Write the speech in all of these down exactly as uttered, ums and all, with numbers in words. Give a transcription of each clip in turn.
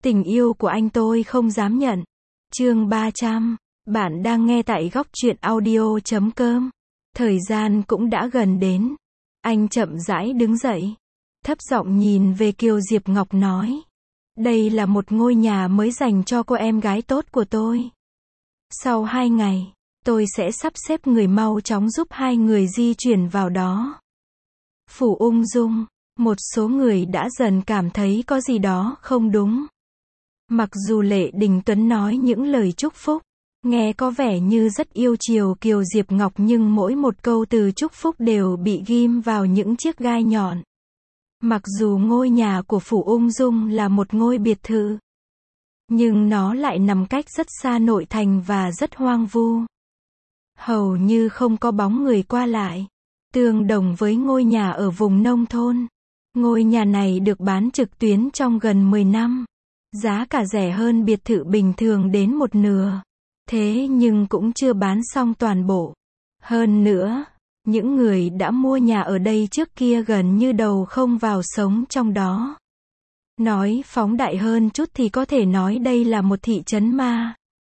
Tình yêu của anh tôi không dám nhận. Chương ba trăm. Bạn đang nghe tại góc truyện audio chấm com. Thời gian cũng đã gần đến. Anh chậm rãi đứng dậy. Thấp giọng nhìn về Kiều Diệp Ngọc nói. Đây là một ngôi nhà mới dành cho cô em gái tốt của tôi. Sau hai ngày, tôi sẽ sắp xếp người mau chóng giúp hai người di chuyển vào đó. Phủ Ung Dung, một số người đã dần cảm thấy có gì đó không đúng. Mặc dù Lệ Đình Tuấn nói những lời chúc phúc, nghe có vẻ như rất yêu chiều Kiều Diệp Ngọc, nhưng mỗi một câu từ chúc phúc đều bị ghim vào những chiếc gai nhọn. Mặc dù ngôi nhà của Phủ Ung Dung là một ngôi biệt thự, nhưng nó lại nằm cách rất xa nội thành và rất hoang vu. Hầu như không có bóng người qua lại. Tương đồng với ngôi nhà ở vùng nông thôn. Ngôi nhà này được bán trực tuyến trong gần mười năm. Giá cả rẻ hơn biệt thự bình thường đến một nửa. Thế nhưng cũng chưa bán xong toàn bộ. Hơn nữa, những người đã mua nhà ở đây trước kia gần như đầu không vào sống trong đó. Nói phóng đại hơn chút thì có thể nói đây là một thị trấn ma.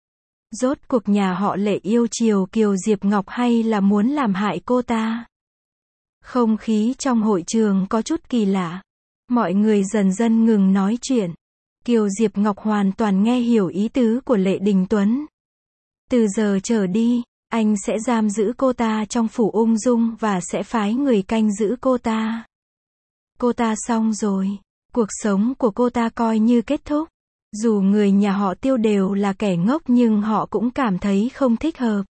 Rốt cuộc nhà họ Lệ yêu chiều Kiều Diệp Ngọc hay là muốn làm hại cô ta? Không khí trong hội trường có chút kỳ lạ. Mọi người dần dần ngừng nói chuyện. Kiều Diệp Ngọc hoàn toàn nghe hiểu ý tứ của Lệ Đình Tuấn. Từ giờ trở đi, anh sẽ giam giữ cô ta trong Phủ Ung Dung và sẽ phái người canh giữ cô ta. Cô ta xong rồi. Cuộc sống của cô ta coi như kết thúc. Dù người nhà họ Tiêu đều là kẻ ngốc nhưng họ cũng cảm thấy không thích hợp.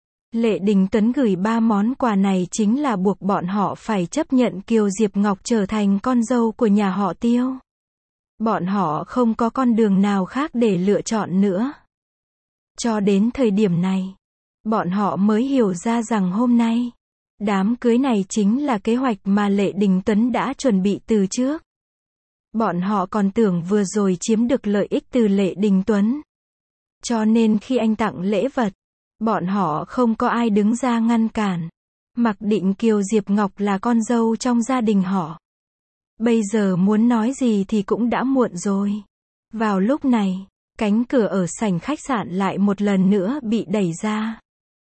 Lệ Đình Tuấn gửi ba món quà này chính là buộc bọn họ phải chấp nhận Kiều Diệp Ngọc trở thành con dâu của nhà họ Tiêu. Bọn họ không có con đường nào khác để lựa chọn nữa. Cho đến thời điểm này, bọn họ mới hiểu ra rằng hôm nay, đám cưới này chính là kế hoạch mà Lệ Đình Tuấn đã chuẩn bị từ trước. Bọn họ còn tưởng vừa rồi chiếm được lợi ích từ Lệ Đình Tuấn. Cho nên khi anh tặng lễ vật, bọn họ không có ai đứng ra ngăn cản. Mặc định Kiều Diệp Ngọc là con dâu trong gia đình họ. Bây giờ muốn nói gì thì cũng đã muộn rồi. Vào lúc này, cánh cửa ở sảnh khách sạn lại một lần nữa bị đẩy ra.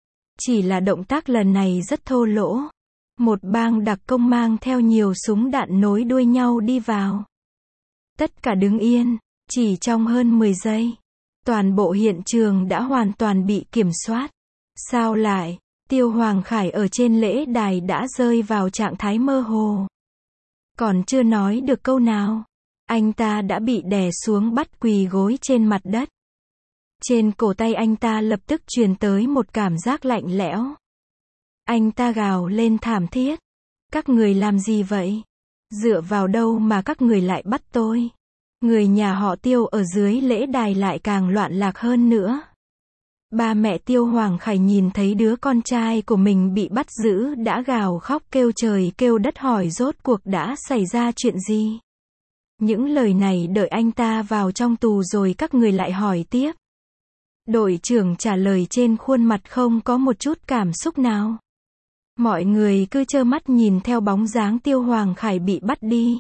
Chỉ là động tác lần này rất thô lỗ. Một bang đặc công mang theo nhiều súng đạn nối đuôi nhau đi vào. Tất cả đứng yên, chỉ trong hơn mười giây. Toàn bộ hiện trường đã hoàn toàn bị kiểm soát. Sao lại? Tiêu Hoàng Khải ở trên lễ đài đã rơi vào trạng thái mơ hồ. Còn chưa nói được câu nào, anh ta đã bị đè xuống bắt quỳ gối trên mặt đất. Trên cổ tay anh ta lập tức truyền tới một cảm giác lạnh lẽo. Anh ta gào lên thảm thiết. Các người làm gì vậy? Dựa vào đâu mà các người lại bắt tôi? Người nhà họ Tiêu ở dưới lễ đài lại càng loạn lạc hơn nữa. Ba mẹ Tiêu Hoàng Khải nhìn thấy đứa con trai của mình bị bắt giữ đã gào khóc kêu trời kêu đất hỏi rốt cuộc đã xảy ra chuyện gì. Những lời này đợi anh ta vào trong tù rồi các người lại hỏi tiếp. Đội trưởng trả lời trên khuôn mặt không có một chút cảm xúc nào. Mọi người cứ trơ mắt nhìn theo bóng dáng Tiêu Hoàng Khải bị bắt đi.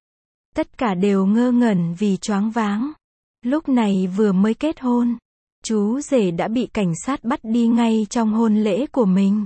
Tất cả đều ngơ ngẩn vì choáng váng. Lúc này vừa mới kết hôn, chú rể đã bị cảnh sát bắt đi ngay trong hôn lễ của mình.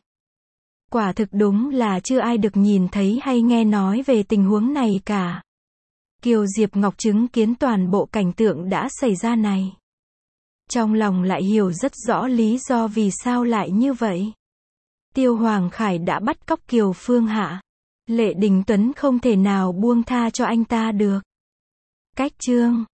Quả thực đúng là chưa ai được nhìn thấy hay nghe nói về tình huống này cả. Kiều Diệp Ngọc chứng kiến toàn bộ cảnh tượng đã xảy ra này. Trong lòng lại hiểu rất rõ lý do vì sao lại như vậy. Tiêu Hoàng Khải đã bắt cóc Kiều Phương Hạ. Lệ Đình Tuấn không thể nào buông tha cho anh ta được. Cách chương